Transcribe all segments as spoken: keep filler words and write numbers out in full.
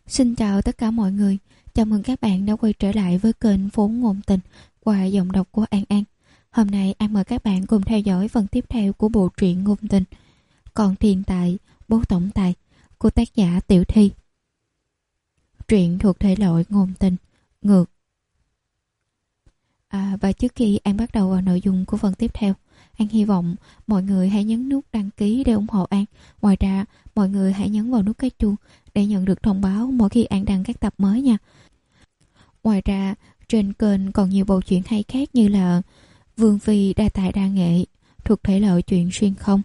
Xin chào tất cả mọi người. Chào mừng các bạn đã quay trở lại với kênh Vốn Ngôn Tình qua giọng đọc của An An. Hôm nay An mời các bạn cùng theo dõi phần tiếp theo của bộ truyện ngôn tình Còn Thiên Tài, Bố Tổng Tài của tác giả Tiểu Thi. Truyện thuộc thể loại ngôn tình, ngược. À, và trước khi An bắt đầu vào nội dung của phần tiếp theo, An hy vọng mọi người hãy nhấn nút đăng ký để ủng hộ An. Ngoài ra, mọi người hãy nhấn vào nút cái chuông để nhận được thông báo mỗi khi An đăng các tập mới nha. Ngoài ra, trên kênh còn nhiều bộ truyện hay khác như là Vương Phi đa tài đa nghệ thuộc thể loại truyện xuyên không,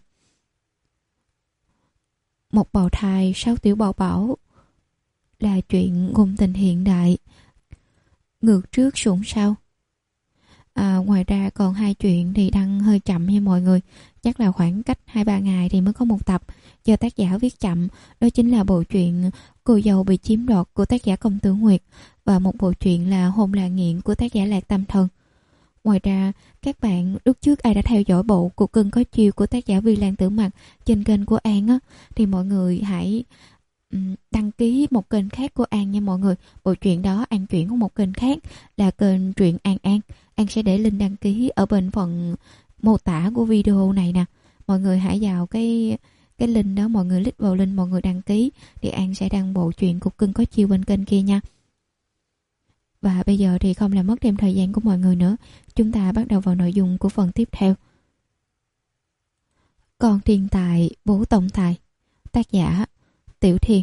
Một bào thai sáu tiểu bảo bảo là chuyện ngôn tình hiện đại, Ngược trước sủng sau. À, ngoài ra còn hai chuyện thì đăng hơi chậm nha mọi người, chắc là khoảng cách hai ba ngày thì mới có một tập do tác giả viết chậm. Đó chính là bộ truyện Cô Dâu Bị Chiếm Đoạt của tác giả Công Tử Nguyệt và một bộ truyện là Hôn Là Nghiện của tác giả Lạc Tâm Thần. Ngoài ra, các bạn lúc trước ai đã theo dõi bộ Cuộc Cưng Có Chiêu của tác giả Vi Lan Tử Mặc trên kênh của An á, thì mọi người hãy um, đăng ký một kênh khác của An nha mọi người. Bộ truyện đó An chuyển qua một kênh khác là kênh truyện An An. An sẽ để link đăng ký ở bên phần mô tả của video này nè. Mọi người hãy vào cái cái link đó, mọi người click vào link, mọi người đăng ký thì An sẽ đăng bộ truyện Cuộc Cưng Có Chiêu bên kênh kia nha. Và bây giờ thì không làm mất thêm thời gian của mọi người nữa, chúng ta bắt đầu vào nội dung của phần tiếp theo. Còn Thiên Tài, Bố Tổng Tài, tác giả Tiểu Thiên.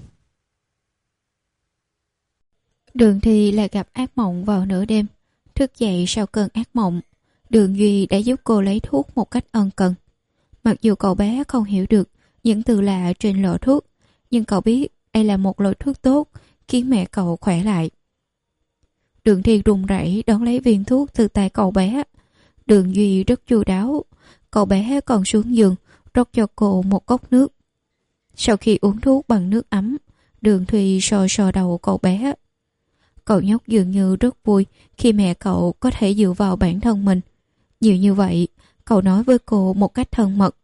Đường Thi lại gặp ác mộng vào nửa đêm. Thức dậy sau cơn ác mộng, Đường Duy đã giúp cô lấy thuốc một cách ân cần. Mặc dù cậu bé không hiểu được những từ lạ trên lọ thuốc, nhưng cậu biết đây là một loại thuốc tốt, khiến mẹ cậu khỏe lại. Đường Thi run rẩy đón lấy viên thuốc từ tay cậu bé. Đường Duy rất chu đáo, cậu bé còn xuống giường rót cho cô một cốc nước. Sau khi uống thuốc bằng nước ấm, Đường Thi sờ sờ đầu cậu bé. Cậu nhóc dường như rất vui khi mẹ cậu có thể dựa vào bản thân mình. Nhiều như vậy, cậu nói với cô một cách thân mật.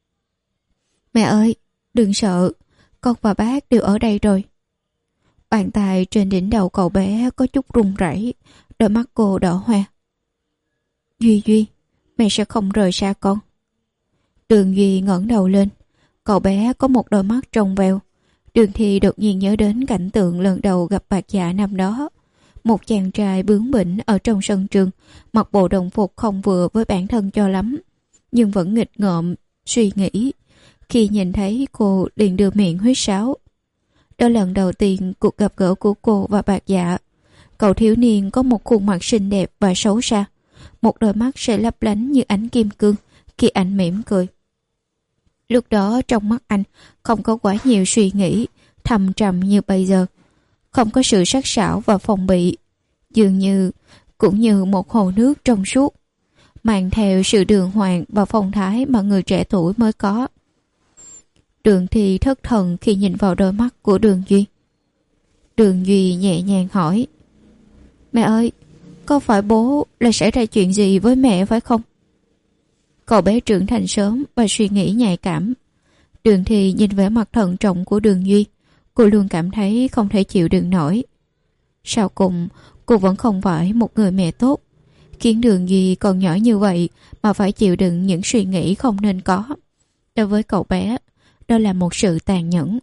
Mẹ ơi, đừng sợ, con và bác đều ở đây rồi. Bàn tay trên đỉnh đầu cậu bé có chút run rẩy, đôi mắt cô đỏ hoe. Duy Duy, mẹ sẽ không rời xa con. Đường Duy ngẩng đầu lên, cậu bé có một đôi mắt trong veo. Đường Thi đột nhiên nhớ đến cảnh tượng lần đầu gặp Bạc Dạ năm đó. Một chàng trai bướng bỉnh ở trong sân trường, mặc bộ đồng phục không vừa với bản thân cho lắm, nhưng vẫn nghịch ngợm, suy nghĩ. Khi nhìn thấy cô liền đưa miệng huýt sáo. Đó lần đầu tiên cuộc gặp gỡ của cô và Bạc Dạ. Cậu thiếu niên có một khuôn mặt xinh đẹp và xấu xa, một đôi mắt sẽ lấp lánh như ánh kim cương khi anh mỉm cười. Lúc đó trong mắt anh không có quá nhiều suy nghĩ thầm trầm như bây giờ, không có sự sắc sảo và phòng bị, dường như cũng như một hồ nước trong suốt, mang theo sự đường hoàng và phong thái mà người trẻ tuổi mới có. Đường Thi thất thần khi nhìn vào đôi mắt của Đường Duy. Đường Duy nhẹ nhàng hỏi: Mẹ ơi, có phải bố là xảy ra chuyện gì với mẹ phải không? Cậu bé trưởng thành sớm và suy nghĩ nhạy cảm. Đường Thi nhìn vẻ mặt thận trọng của Đường Duy, cô luôn cảm thấy không thể chịu đựng nổi. Sau cùng, cô vẫn không phải một người mẹ tốt, khiến Đường Duy còn nhỏ như vậy mà phải chịu đựng những suy nghĩ không nên có. Đối với cậu bé, đó là một sự tàn nhẫn.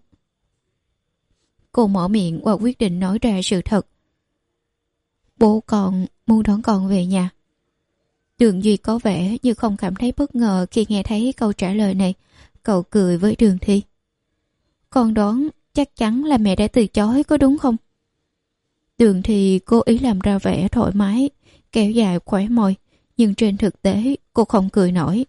Cô mở miệng và quyết định nói ra sự thật. Bố con muốn đón con về nhà. Đường Duy có vẻ như không cảm thấy bất ngờ khi nghe thấy câu trả lời này. Cậu cười với Đường Thi. Con đoán chắc chắn là mẹ đã từ chối có đúng không? Đường Thi cố ý làm ra vẻ thoải mái, kéo dài khóe môi, nhưng trên thực tế cô không cười nổi.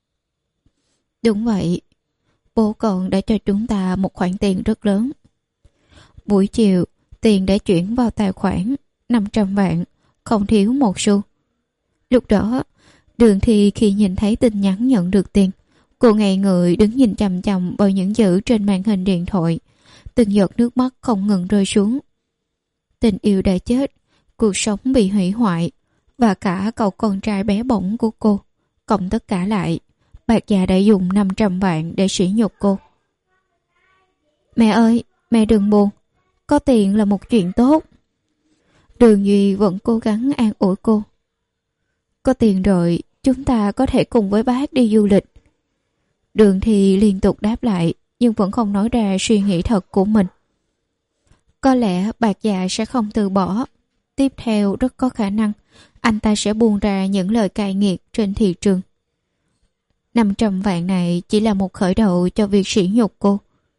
Đúng vậy, bố con đã cho chúng ta một khoản tiền rất lớn. Buổi chiều, tiền đã chuyển vào tài khoản năm trăm vạn, không thiếu một xu. Lúc đó, Đường Thi khi nhìn thấy tin nhắn nhận được tiền, cô ngây người đứng nhìn chằm chằm vào những chữ trên màn hình điện thoại. Từng giọt nước mắt không ngừng rơi xuống. Tình yêu đã chết, cuộc sống bị hủy hoại, và cả cậu con trai bé bỏng của cô. Cộng tất cả lại, Bạc Dạ đã dùng năm trăm vạn để sỉ nhục cô. Mẹ ơi, mẹ đừng buồn. Có tiền là một chuyện tốt. Đường Duy vẫn cố gắng an ủi cô. Có tiền rồi, chúng ta có thể cùng với bác đi du lịch. Đường Thi liên tục đáp lại, nhưng vẫn không nói ra suy nghĩ thật của mình. Có lẽ Bạc Dạ sẽ không từ bỏ. Tiếp theo rất có khả năng anh ta sẽ buông ra những lời cay nghiệt trên thị trường. năm trăm vạn này chỉ là một khởi đầu cho việc sỉ nhục cô.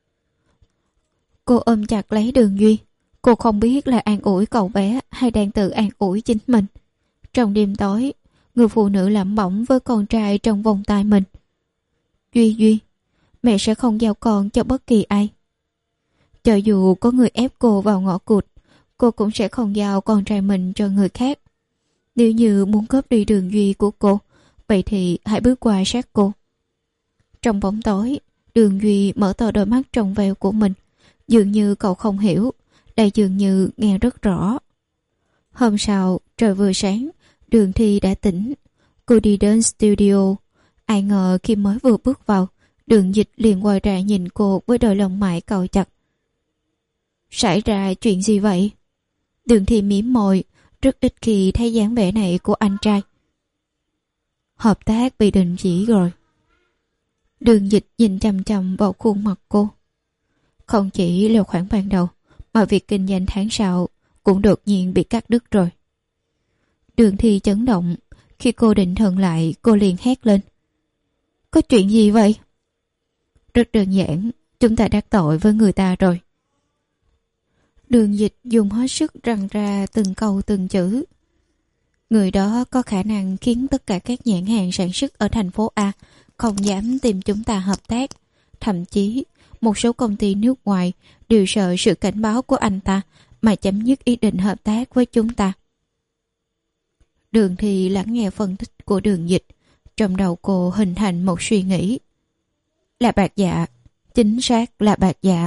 Cô ôm chặt lấy Đường Duy. Cô không biết là an ủi cậu bé hay đang tự an ủi chính mình. Trong đêm tối, người phụ nữ lẩm bẩm với con trai trong vòng tay mình. Duy Duy, mẹ sẽ không giao con cho bất kỳ ai. Cho dù có người ép cô vào ngõ cụt, cô cũng sẽ không giao con trai mình cho người khác. Nếu như muốn cướp đi Đường Duy của cô, vậy thì hãy bước qua sát cô. Trong bóng tối, Đường Duy mở to đôi mắt trong veo của mình. Dường như cậu không hiểu, lại dường như nghe rất rõ. Hôm sau, trời vừa sáng, Đường Thi đã tỉnh. Cô đi đến studio. Ai ngờ khi mới vừa bước vào, Đường Dịch liền quay ra nhìn cô với đôi lông mày cau chặt. Xảy ra chuyện gì vậy? Đường Thi mím môi, rất ít khi thấy dáng vẻ này của anh trai. Hợp tác bị đình chỉ rồi. Đường Dịch nhìn chằm chằm vào khuôn mặt cô. Không chỉ là khoản ban đầu, mà việc kinh doanh tháng sau cũng đột nhiên bị cắt đứt rồi. Đường Thi chấn động. Khi cô định thần lại, cô liền hét lên. Có chuyện gì vậy? Rất đơn giản, chúng ta đắc tội với người ta rồi. Đường Dịch dùng hết sức răng ra từng câu từng chữ. Người đó có khả năng khiến tất cả các nhãn hàng sản xuất ở thành phố A không dám tìm chúng ta hợp tác. Thậm chí, một số công ty nước ngoài đều sợ sự cảnh báo của anh ta mà chấm dứt ý định hợp tác với chúng ta. Đường Thi lắng nghe phân tích của Đường Dịch. Trong đầu cô hình thành một suy nghĩ. Là Bạc Dạ, chính xác là Bạc Dạ.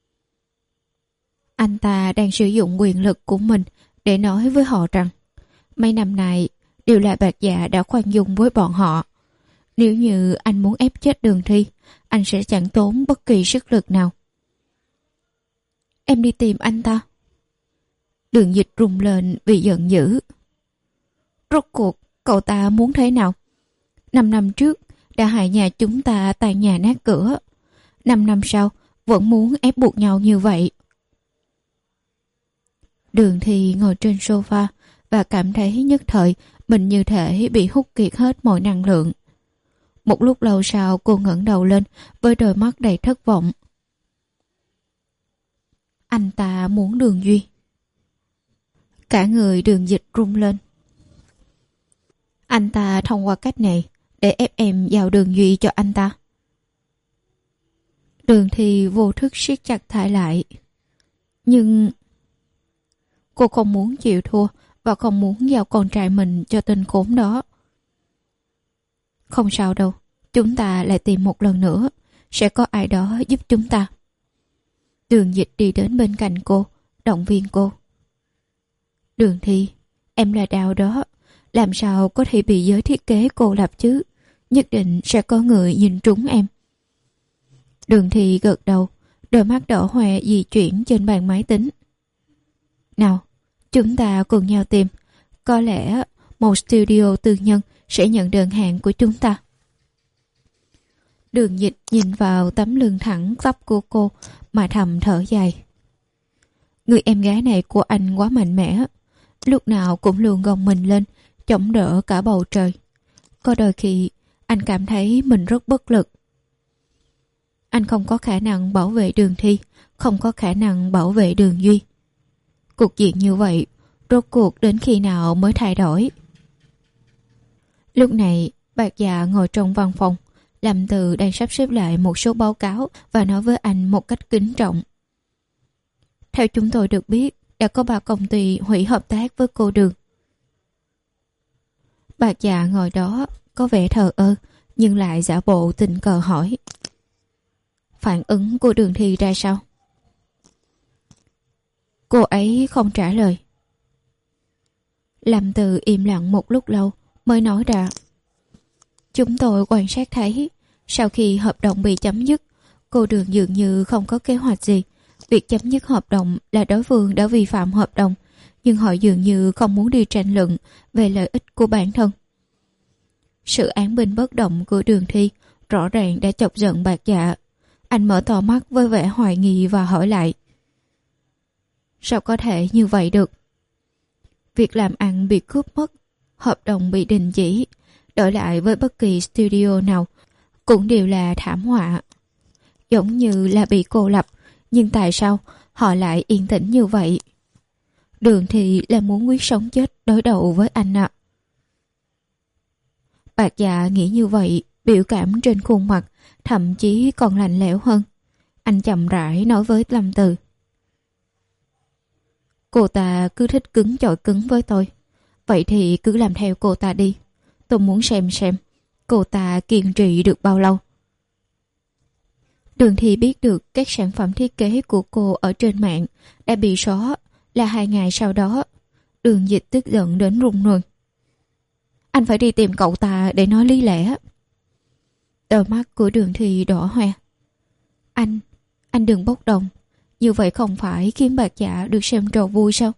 Anh ta đang sử dụng quyền lực của mình để nói với họ rằng mấy năm nay đều là Bạc Dạ đã khoan dung với bọn họ. Nếu như anh muốn ép chết Đường Thi, anh sẽ chẳng tốn bất kỳ sức lực nào. Em đi tìm anh ta. Đường Dịch rung lên vì giận dữ. Rốt cuộc cậu ta muốn thế nào? Năm năm trước đã hại nhà chúng ta tan nhà nát cửa. Năm năm sau vẫn muốn ép buộc nhau như vậy. Đường Thi ngồi trên sofa và cảm thấy nhất thời mình như thể bị hút kiệt hết mọi năng lượng. Một lúc lâu sau cô ngẩng đầu lên với đôi mắt đầy thất vọng. Anh ta muốn Đường Duy. Cả người Đường Dịch rung lên. Anh ta thông qua cách này để ép em giao Đường Duy cho anh ta. Đường Thi vô thức siết chặt tay lại. Nhưng cô không muốn chịu thua và không muốn giao con trai mình cho tên khốn đó. Không sao đâu, chúng ta lại tìm một lần nữa, sẽ có ai đó giúp chúng ta. Đường Dịch đi đến bên cạnh cô, động viên cô. Đường Thi, em là Đào đó, làm sao có thể bị giới thiết kế cô lập chứ? Nhất định sẽ có người nhìn trúng em. Đường Thi gật đầu, đôi mắt đỏ hoe di chuyển trên bàn máy tính. Nào, chúng ta cùng nhau tìm. Có lẽ một studio tư nhân sẽ nhận đơn hàng của chúng ta. Đường Dịch nhìn vào tấm lưng thẳng tắp của cô mà thầm thở dài. Người em gái này của anh quá mạnh mẽ, lúc nào cũng luôn gồng mình lên, chống đỡ cả bầu trời. Có đôi khi anh cảm thấy mình rất bất lực. Anh không có khả năng bảo vệ Đường Thi, không có khả năng bảo vệ Đường Duy. Cuộc diện như vậy, rốt cuộc đến khi nào mới thay đổi? Lúc này, Bạc Dạ ngồi trong văn phòng. Lâm Từ đang sắp xếp lại một số báo cáo và nói với anh một cách kính trọng. Theo chúng tôi được biết, đã có ba công ty hủy hợp tác với cô Đường. Bạc Dạ ngồi đó, có vẻ thờ ơ, nhưng lại giả bộ tình cờ hỏi. Phản ứng của Đường Thi ra sao? Cô ấy không trả lời. Lâm Từ im lặng một lúc lâu mới nói ra. Chúng tôi quan sát thấy, sau khi hợp đồng bị chấm dứt, cô Đường dường như không có kế hoạch gì Việc chấm dứt hợp đồng là đối phương đã vi phạm hợp đồng, nhưng họ dường như không muốn đi tranh luận về lợi ích của bản thân. Sự án binh bất động của Đường Thi rõ ràng đã chọc giận Bạc Dạ. Anh mở to mắt với vẻ hoài nghi và hỏi lại: sao có thể như vậy được? Việc làm ăn bị cướp mất, hợp đồng bị đình chỉ, đổi lại với bất kỳ studio nào cũng đều là thảm họa. Giống như là bị cô lập, nhưng tại sao họ lại yên tĩnh như vậy? Đường Thi là muốn quyết sống chết đối đầu với anh ạ. À. Bạc Dạ nghĩ như vậy, biểu cảm trên khuôn mặt thậm chí còn lạnh lẽo hơn. Anh chậm rãi nói với Lâm Từ: cô ta cứ thích cứng chọi cứng với tôi, vậy thì cứ làm theo cô ta đi. Tôi muốn xem xem cô ta kiên trì được bao lâu. Đường Thi biết được các sản phẩm thiết kế của cô ở trên mạng đã bị xóa là hai ngày sau đó. Đường Dịch tức giận đến run run. Anh phải đi tìm cậu ta để nói lý lẽ. Đôi mắt của Đường Thi đỏ hoe. Anh, anh đừng bốc đồng. Như vậy không phải khiến Bạc Dạ được xem trò vui sao?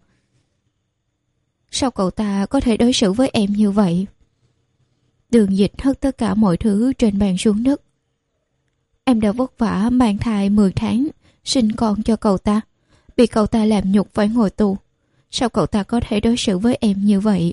Sao cậu ta có thể đối xử với em như vậy? Đường Dịch hất tất cả mọi thứ trên bàn xuống đất. Em đã vất vả mang thai mười tháng, sinh con cho cậu ta, bị cậu ta làm nhục phải ngồi tù. Sao cậu ta có thể đối xử với em như vậy?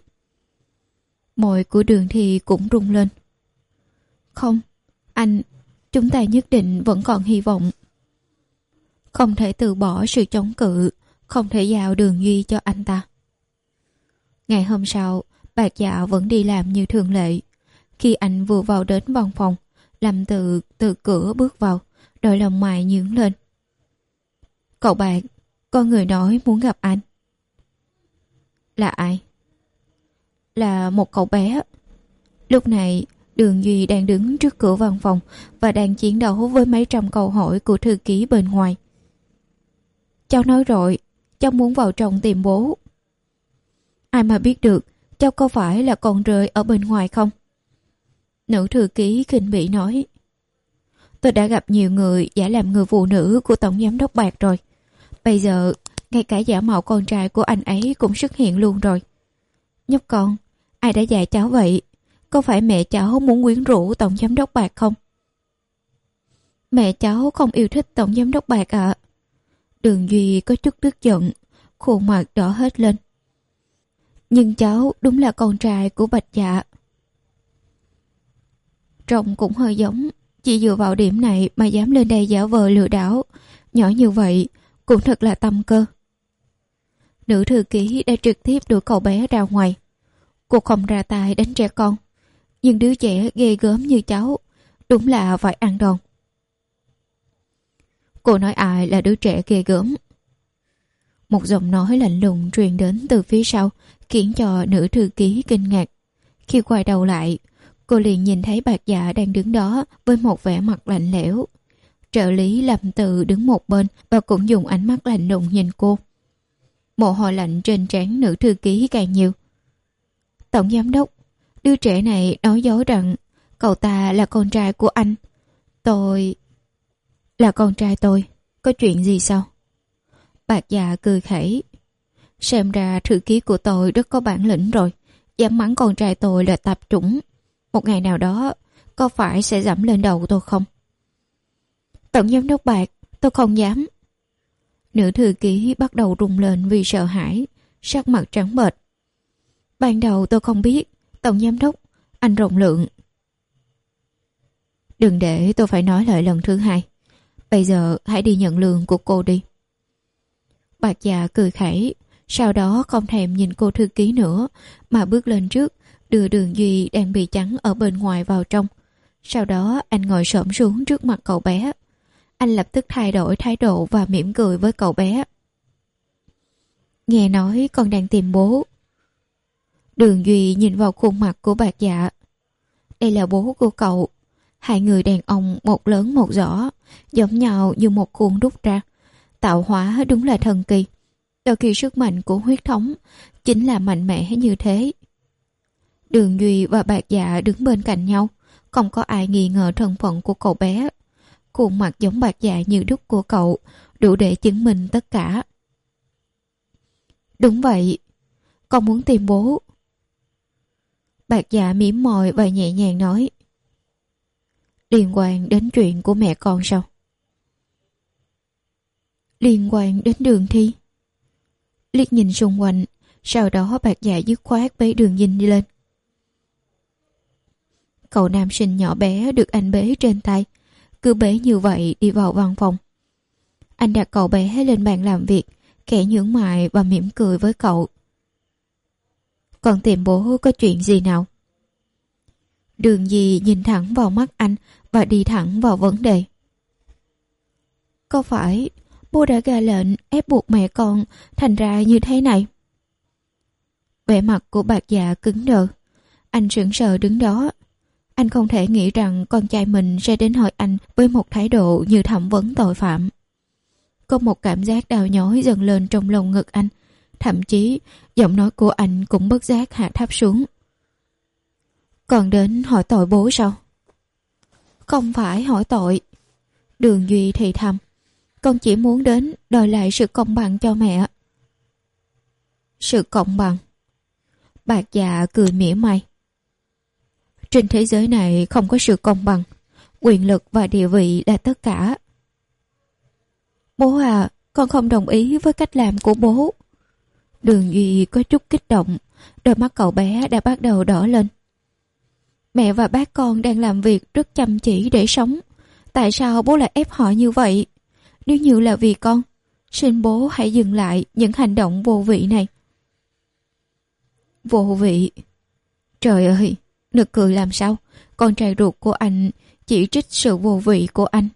Môi của Đường Thi cũng rung lên. Không, anh, chúng ta nhất định vẫn còn hy vọng. Không thể từ bỏ sự chống cự, không thể giao Đường Duy cho anh ta. Ngày hôm sau, Bạc Dạ vẫn đi làm như thường lệ. Khi anh vừa vào đến văn phòng, Lâm Từ từ cửa bước vào, đôi lông mày nhướng lên. Cậu Bạc, có người nói muốn gặp anh. Là ai? Là một cậu bé. Lúc này, Đường Duy đang đứng trước cửa văn phòng và đang chiến đấu với mấy trăm câu hỏi của thư ký bên ngoài. Cháu nói rồi, cháu muốn vào trong tìm bố. Ai mà biết được, cháu có phải là con rơi ở bên ngoài không? Nữ thư ký khinh bỉ nói. Tôi đã gặp nhiều người giả làm người phụ nữ của tổng giám đốc Bạc rồi. Bây giờ, ngay cả giả mạo con trai của anh ấy cũng xuất hiện luôn rồi. Nhóc con, ai đã dạy cháu vậy? Có phải mẹ cháu muốn quyến rũ tổng giám đốc Bạc không? Mẹ cháu không yêu thích tổng giám đốc Bạc ạ. À. Đường Duy có chút tức giận, khuôn mặt đỏ hết lên. Nhưng cháu đúng là con trai của Bạch Dạ. Trông cũng hơi giống, chỉ dựa vào điểm này mà dám lên đây giả vờ lừa đảo. Nhỏ như vậy cũng thật là tâm cơ. Nữ thư ký đã trực tiếp đuổi cậu bé ra ngoài. Cô không ra tay đánh trẻ con, nhưng đứa trẻ ghê gớm như cháu đúng là phải ăn đòn. Cô nói ai là đứa trẻ ghê gớm? Một giọng nói lạnh lùng truyền đến từ phía sau, khiến cho nữ thư ký kinh ngạc. Khi quay đầu lại, cô liền nhìn thấy Bạc Dạ đang đứng đó với một vẻ mặt lạnh lẽo. Trợ lý Lâm Từ đứng một bên và cũng dùng ánh mắt lạnh lùng nhìn cô. Mồ hôi lạnh trên trán nữ thư ký càng nhiều. Tổng giám đốc, đứa trẻ này nói dối rằng cậu ta là con trai của anh. Tôi... Là con trai tôi. Có chuyện gì sao? Bạc Dạ cười khẩy. Xem ra thư ký của tôi rất có bản lĩnh rồi. Dám mắng con trai tôi là tạp chủng. Một ngày nào đó, có phải sẽ dẫm lên đầu tôi không? Tổng giám đốc Bạc, tôi không dám. Nữ thư ký bắt đầu rung lên vì sợ hãi, sắc mặt trắng bệch. Ban đầu tôi không biết, tổng giám đốc, anh rộng lượng. Đừng để tôi phải nói lại lần thứ hai. Bây giờ hãy đi nhận lương của cô đi. Bạc Dạ cười khẩy, sau đó không thèm nhìn cô thư ký nữa, mà bước lên trước, đưa Đường Duy đang bị chắn ở bên ngoài vào trong. Sau đó anh ngồi xổm xuống trước mặt cậu bé. Anh lập tức thay đổi thái độ và mỉm cười với cậu bé. Nghe nói con đang tìm bố. Đường Duy nhìn vào khuôn mặt của Bạc Dạ. Đây là bố của cậu. Hai người đàn ông một lớn một nhỏ, giống nhau như một khuôn đúc ra. Tạo hóa đúng là thần kỳ. Đôi khi sức mạnh của huyết thống chính là mạnh mẽ như thế. Đường Duy và Bạc Dạ đứng bên cạnh nhau, không có ai nghi ngờ thân phận của cậu bé. Khuôn mặt giống Bạc Dạ như đúc của cậu đủ để chứng minh tất cả. Đúng vậy, con muốn tìm bố. Bạc Dạ mỉm môi và nhẹ nhàng nói. Liên quan đến chuyện của mẹ con sao? Liên quan đến Đường Thi. Liếc nhìn xung quanh, sau đó Bạc Dạ dứt khoát bế Đường Dinh đi lên. Cậu nam sinh nhỏ bé được anh bế trên tay, cứ bế như vậy đi vào văn phòng. Anh đặt cậu bé lên bàn làm việc, khẽ nhướng mày và mỉm cười với cậu. Con tìm bố có chuyện gì nào? Đường Di nhìn thẳng vào mắt anh và đi thẳng vào vấn đề. Có phải bố đã ra lệnh ép buộc mẹ con thành ra như thế này? Vẻ mặt của Bạc Dạ cứng đờ. Anh sững sờ đứng đó. Anh không thể nghĩ rằng con trai mình sẽ đến hỏi anh với một thái độ như thẩm vấn tội phạm. Có một cảm giác đau nhói dần lên trong lồng ngực anh. Thậm chí giọng nói của anh cũng bất giác hạ thấp xuống. Còn đến hỏi tội bố sao? Không phải hỏi tội. Đường Duy thì thầm. Con chỉ muốn đến đòi lại sự công bằng cho mẹ. Sự công bằng? Bạc Dạ cười mỉa mai. Trên thế giới này không có sự công bằng. Quyền lực và địa vị là tất cả. Bố à, con không đồng ý với cách làm của bố. Đường Duy có chút kích động. Đôi mắt cậu bé đã bắt đầu đỏ lên. Mẹ và bác con đang làm việc rất chăm chỉ để sống. Tại sao bố lại ép họ như vậy? Nếu như là vì con, xin bố hãy dừng lại những hành động vô vị này. Vô vị? Trời ơi, nực cười làm sao? Con trai ruột của anh chỉ trích sự vô vị của anh.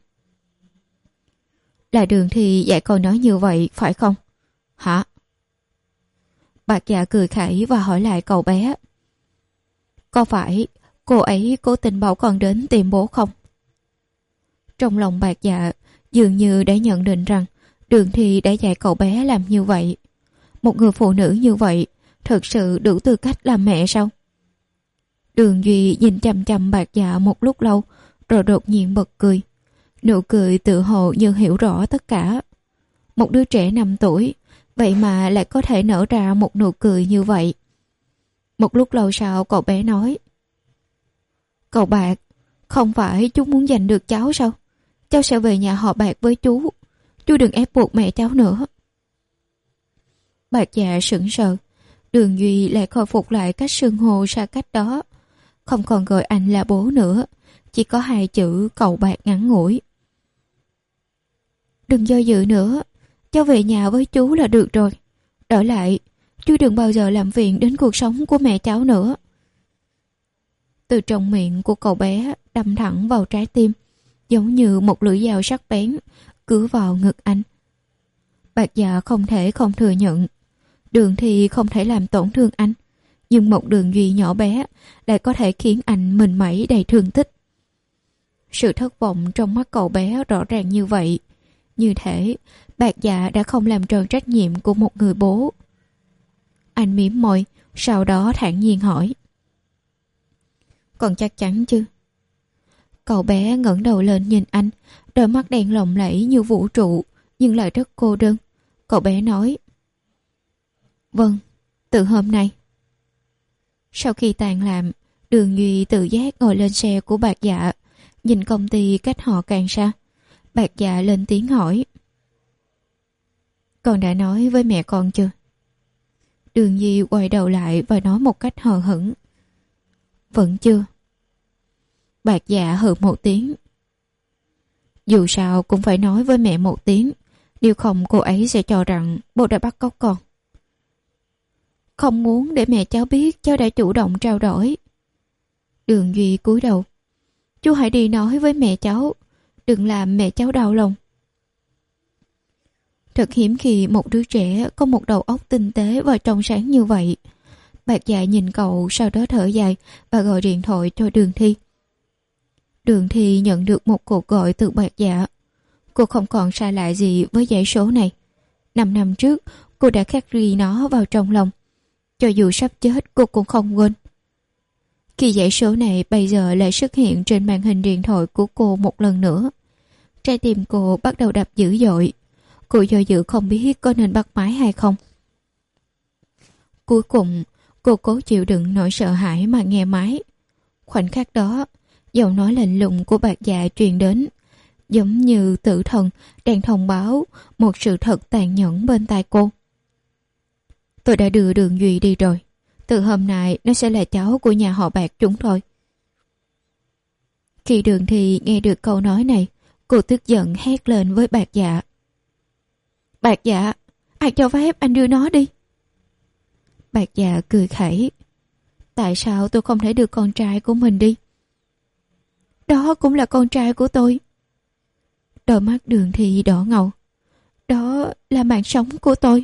Là Đường Thi dạy con nói như vậy, phải không? Hả? Bạc Dạ cười khẩy và hỏi lại cậu bé. Có phải cô ấy cố tình bảo con đến tìm bố không? Trong lòng Bạc Dạ dường như đã nhận định rằng Đường Thi đã dạy cậu bé làm như vậy. Một người phụ nữ như vậy thực sự đủ tư cách làm mẹ sao? Đường Duy nhìn chằm chằm Bạc Dạ một lúc lâu rồi đột nhiên bật cười. Nụ cười tự hồ như hiểu rõ tất cả. Một đứa trẻ năm tuổi vậy mà lại có thể nở ra một nụ cười như vậy. Một lúc lâu sau cậu bé nói. Cậu Bạc, không phải chú muốn giành được cháu sao? Cháu sẽ về nhà họ Bạc với chú. Chú đừng ép buộc mẹ cháu nữa. Bạc Dạ sững sờ. Đường Duy lại khôi phục lại cách xưng hô xa cách đó. Không còn gọi anh là bố nữa. Chỉ có hai chữ cậu Bạc ngắn ngủi. Đừng do dự nữa. Cháu về nhà với chú là được rồi. Đổi lại, chú đừng bao giờ làm phiền đến cuộc sống của mẹ cháu nữa. Từ trong miệng của cậu bé đâm thẳng vào trái tim, giống như một lưỡi dao sắc bén cứa vào ngực anh. Bạc Dạ không thể không thừa nhận. Đường Thi không thể làm tổn thương anh, nhưng một Đường Duy nhỏ bé lại có thể khiến anh mình mẩy đầy thương tích. Sự thất vọng trong mắt cậu bé rõ ràng như vậy. Như thể Bạc Dạ đã không làm tròn trách nhiệm của một người bố. Anh mỉm môi, sau đó thản nhiên hỏi. Còn chắc chắn chứ? Cậu bé ngẩng đầu lên nhìn anh, đôi mắt đen lộng lẫy như vũ trụ, nhưng lại rất cô đơn. Cậu bé nói. Vâng, từ hôm nay. Sau khi tàn làm, Đường Duy tự giác ngồi lên xe của Bạc Dạ, nhìn công ty cách họ càng xa. Bạc Dạ lên tiếng hỏi. Con đã nói với mẹ con chưa? Đường Duy quay đầu lại và nói một cách hờ hững. Vẫn chưa. Bạc Dạ hừ một tiếng. Dù sao cũng phải nói với mẹ một tiếng, nếu không cô ấy sẽ cho rằng bố đã bắt cóc con. Không muốn để mẹ cháu biết cháu đã chủ động trao đổi. Đường Duy cúi đầu. Chú hãy đi nói với mẹ cháu, đừng làm mẹ cháu đau lòng. Thật hiếm khi một đứa trẻ có một đầu óc tinh tế và trong sáng như vậy. Bạc Dạ nhìn cậu, sau đó thở dài và gọi điện thoại cho Đường Thi. Đường Thi nhận được một cuộc gọi từ Bạc Dạ. Cô không còn xa lạ gì với dãy số này. Năm năm trước, cô đã khắc ghi nó vào trong lòng. Cho dù sắp chết, cô cũng không quên. Khi dãy số này bây giờ lại xuất hiện trên màn hình điện thoại của cô một lần nữa, trái tim cô bắt đầu đập dữ dội. Cô do dự không biết có nên bắt máy hay không. Cuối cùng, cô cố chịu đựng nỗi sợ hãi mà nghe máy. Khoảnh khắc đó, giọng nói lạnh lùng của Bạc Dạ truyền đến, giống như tử thần đang thông báo một sự thật tàn nhẫn bên tai cô. Tôi đã đưa Đường Duy đi rồi. Từ hôm nay nó sẽ là cháu của nhà họ Bạc chúng tôi. Khi Đường Thi nghe được câu nói này, cô tức giận hét lên với Bạc Dạ. Bạc Dạ, ai cho phép anh đưa nó đi? Bạc Dạ cười khẩy. Tại sao tôi không thể đưa con trai của mình đi? Đó cũng là con trai của tôi. Đôi mắt Đường Thi đỏ ngầu. Đó là mạng sống của tôi.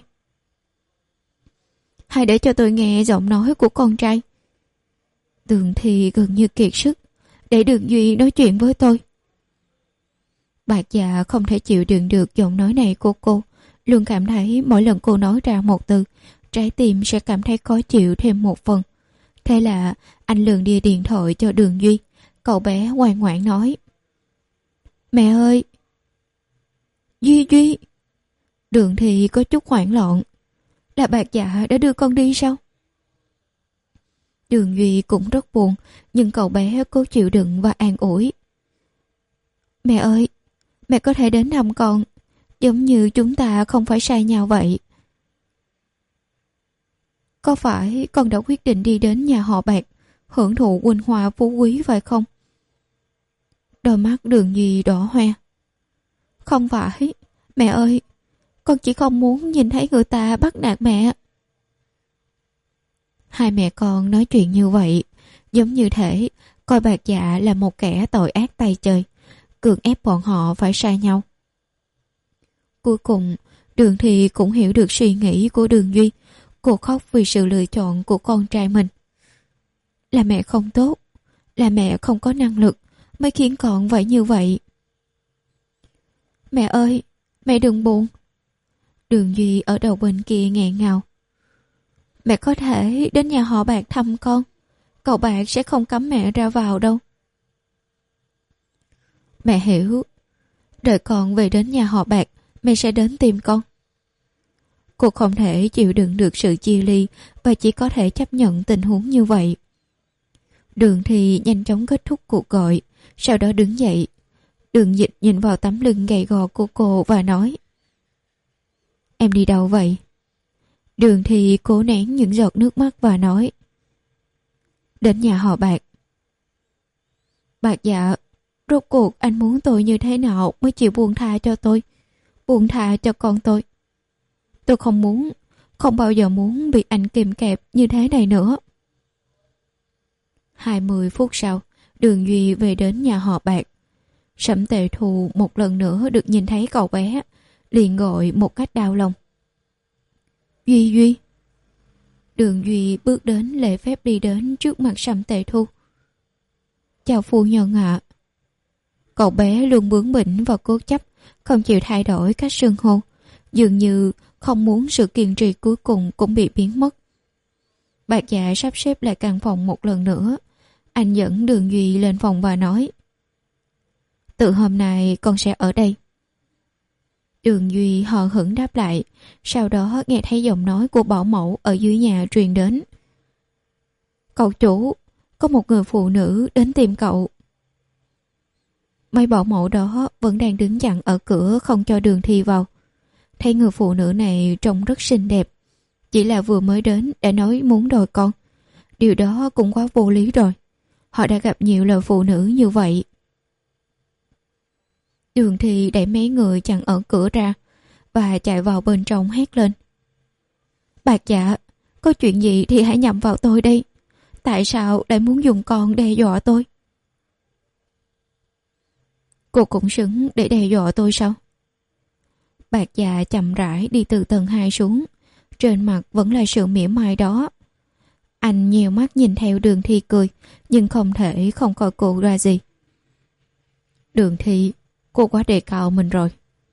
Hãy để cho tôi nghe giọng nói của con trai. Đường Thi gần như kiệt sức, để Đường Duy nói chuyện với tôi. Bạc Dạ không thể chịu đựng được giọng nói này của cô, luôn cảm thấy mỗi lần cô nói ra một từ, trái tim sẽ cảm thấy khó chịu thêm một phần. Thế là anh lường đi điện thoại cho Đường Duy. Cậu bé ngoan ngoãn nói. Mẹ ơi! Duy Duy! Đường Thi có chút hoảng loạn. Là Bạc Dạ đã đưa con đi sao? Đường Duy cũng rất buồn, nhưng cậu bé cố chịu đựng và an ủi. Mẹ ơi! Mẹ có thể đến thăm con, giống như chúng ta không phải sai nhau vậy. Có phải con đã quyết định đi đến nhà họ Bạc, hưởng thụ huynh hoa phú quý phải không? Đôi mắt Đường Duy đỏ hoe. Không phải, mẹ ơi, con chỉ không muốn nhìn thấy người ta bắt nạt mẹ. Hai mẹ con nói chuyện như vậy, giống như thể coi Bạc Dạ là một kẻ tội ác tay trời, cưỡng ép bọn họ phải sai nhau. Cuối cùng, Đường Thi cũng hiểu được suy nghĩ của Đường Duy. Cô khóc vì sự lựa chọn của con trai mình. Là mẹ không tốt, là mẹ không có năng lực mới khiến con phải như vậy. Mẹ ơi, mẹ đừng buồn. Đường Duy ở đầu bên kia nghẹn ngào. Mẹ có thể đến nhà họ Bạc thăm con. Cậu Bạc sẽ không cấm mẹ ra vào đâu. Mẹ hiểu. Đợi con về đến nhà họ Bạc, mẹ sẽ đến tìm con. Cô không thể chịu đựng được sự chia ly và chỉ có thể chấp nhận tình huống như vậy. Đường Thi nhanh chóng kết thúc cuộc gọi, sau đó đứng dậy. Đường Dịch nhìn vào tấm lưng gầy gò của cô và nói. Em đi đâu vậy? Đường Thi cố nén những giọt nước mắt và nói. Đến nhà họ Bạc. Bạc Dạ, rốt cuộc anh muốn tôi như thế nào mới chịu buông tha cho tôi, buông tha cho con tôi. Tôi không muốn, không bao giờ muốn bị anh kìm kẹp như thế này nữa. Hai mươi phút sau, Đường Duy về đến nhà họ Bạc. Sẩm Tề Thù một lần nữa được nhìn thấy cậu bé, liền gọi một cách đau lòng. Duy Duy. Đường Duy bước đến lễ phép đi đến trước mặt Sẩm Tề Thu. Chào phu nhân ạ. Cậu bé luôn bướng bỉnh và cố chấp, không chịu thay đổi cách xưng hô, dường như không muốn sự kiên trì cuối cùng cũng bị biến mất. Bạc Dạ sắp xếp lại căn phòng một lần nữa. Anh dẫn Đường Duy lên phòng và nói. Từ hôm nay con sẽ ở đây. Đường Duy hờ hững đáp lại, sau đó nghe thấy giọng nói của bảo mẫu ở dưới nhà truyền đến. Cậu chủ, có một người phụ nữ đến tìm cậu. Mấy bảo mẫu đó vẫn đang đứng chặn ở cửa không cho Đường Thi vào. Thấy người phụ nữ này trông rất xinh đẹp, chỉ là vừa mới đến đã nói muốn đòi con. Điều đó cũng quá vô lý rồi. Họ đã gặp nhiều lời phụ nữ như vậy. Đường Thi đẩy mấy người chặn ở cửa ra và chạy vào bên trong hét lên. Bạc Dạ, có chuyện gì thì hãy nhầm vào tôi đây. Tại sao lại muốn dùng con đe dọa tôi? Cô cũng xứng để đe dọa tôi sao? Bạc Dạ chậm rãi đi từ tầng hai xuống, trên mặt vẫn là sự mỉa mai đó. Anh nheo mắt nhìn theo Đường Thi cười, nhưng không thể không coi cô ra gì. Đường Thi, cô quá đề cao mình rồi.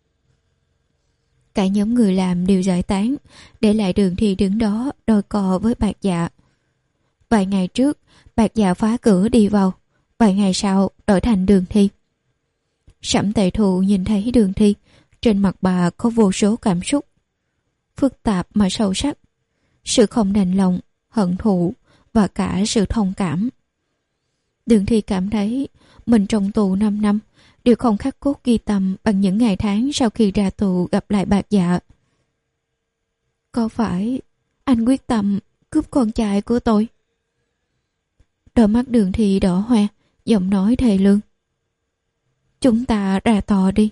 Cả nhóm người làm đều giải tán, để lại Đường Thi đứng đó đôi co với Bạc Dạ. Vài ngày trước, Bạc Dạ phá cửa đi vào, vài ngày sau đổi thành Đường Thi. Sẩm Tề Thù nhìn thấy Đường Thi, Trên mặt bà có vô số cảm xúc, phức tạp mà sâu sắc. Sự không đành lòng, hận thù và cả sự thông cảm. Đường Thi cảm thấy mình trong tù năm năm đều không khắc cốt ghi tâm bằng những ngày tháng sau khi ra tù gặp lại Bạc Dạ. Có phải anh quyết tâm cướp con trai của tôi? Đôi mắt Đường Thi đỏ hoe, giọng nói thề lương. Chúng ta ra tòa đi.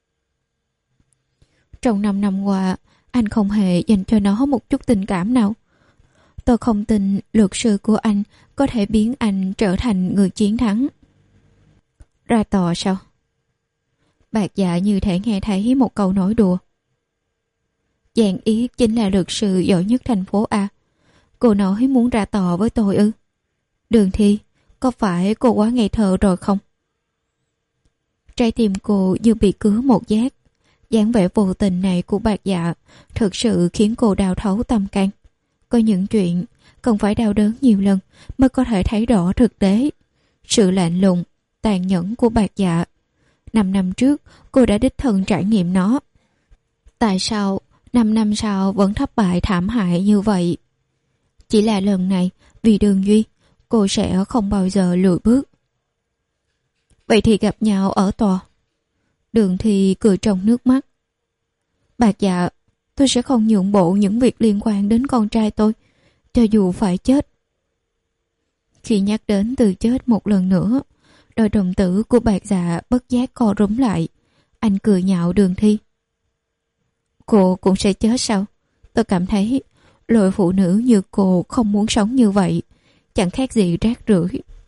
Trong năm năm qua, anh không hề dành cho nó một chút tình cảm nào. Tôi không tin luật sư của anh có thể biến anh trở thành người chiến thắng. Ra tòa sao? Bạc Dạ như thể nghe thấy một câu nói đùa. Giang Yết chính là luật sư giỏi nhất thành phố A. Cô nói muốn ra tòa với tôi ư? Đường Thi, có phải cô quá ngây thơ rồi không? Trái tim cô như bị cứa một nhát. dáng vẻ vô tình này của Bạc Dạ thực sự khiến cô đau thấu tâm can. Có những chuyện cần phải đau đớn nhiều lần mới có thể thấy rõ thực tế. Sự lạnh lùng, tàn nhẫn của Bạc Dạ. Năm năm trước cô đã đích thân trải nghiệm nó. Tại sao năm năm sau vẫn thất bại thảm hại như vậy? Chỉ là lần này vì Đường Duy, cô sẽ không bao giờ lùi bước. Vậy thì gặp nhau ở tòa. Đường Thi cười trong nước mắt. Bạc Dạ, tôi sẽ không nhượng bộ những việc liên quan đến con trai tôi, cho dù phải chết. Khi nhắc đến từ chết một lần nữa, đôi đồng tử của Bạc Dạ bất giác co rúm lại. Anh cười nhạo Đường Thi. Cô cũng sẽ chết sao? Tôi cảm thấy loại phụ nữ như cô không muốn sống như vậy, chẳng khác gì rác rưởi.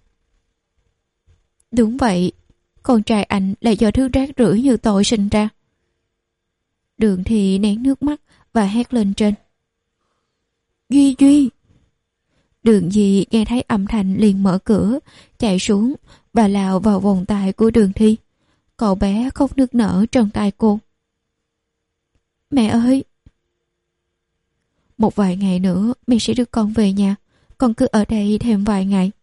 Đúng vậy, con trai anh là do thứ rác rưởi như tôi sinh ra. Đường Thi nén nước mắt và hét lên trên. Duy Duy! Đường Duy nghe thấy âm thanh liền mở cửa, chạy xuống và lao vào vòng tay của Đường Thi. Cậu bé khóc nức nở trong tay cô. Mẹ ơi! Một vài ngày nữa mẹ sẽ đưa con về nhà, con cứ ở đây thêm vài ngày.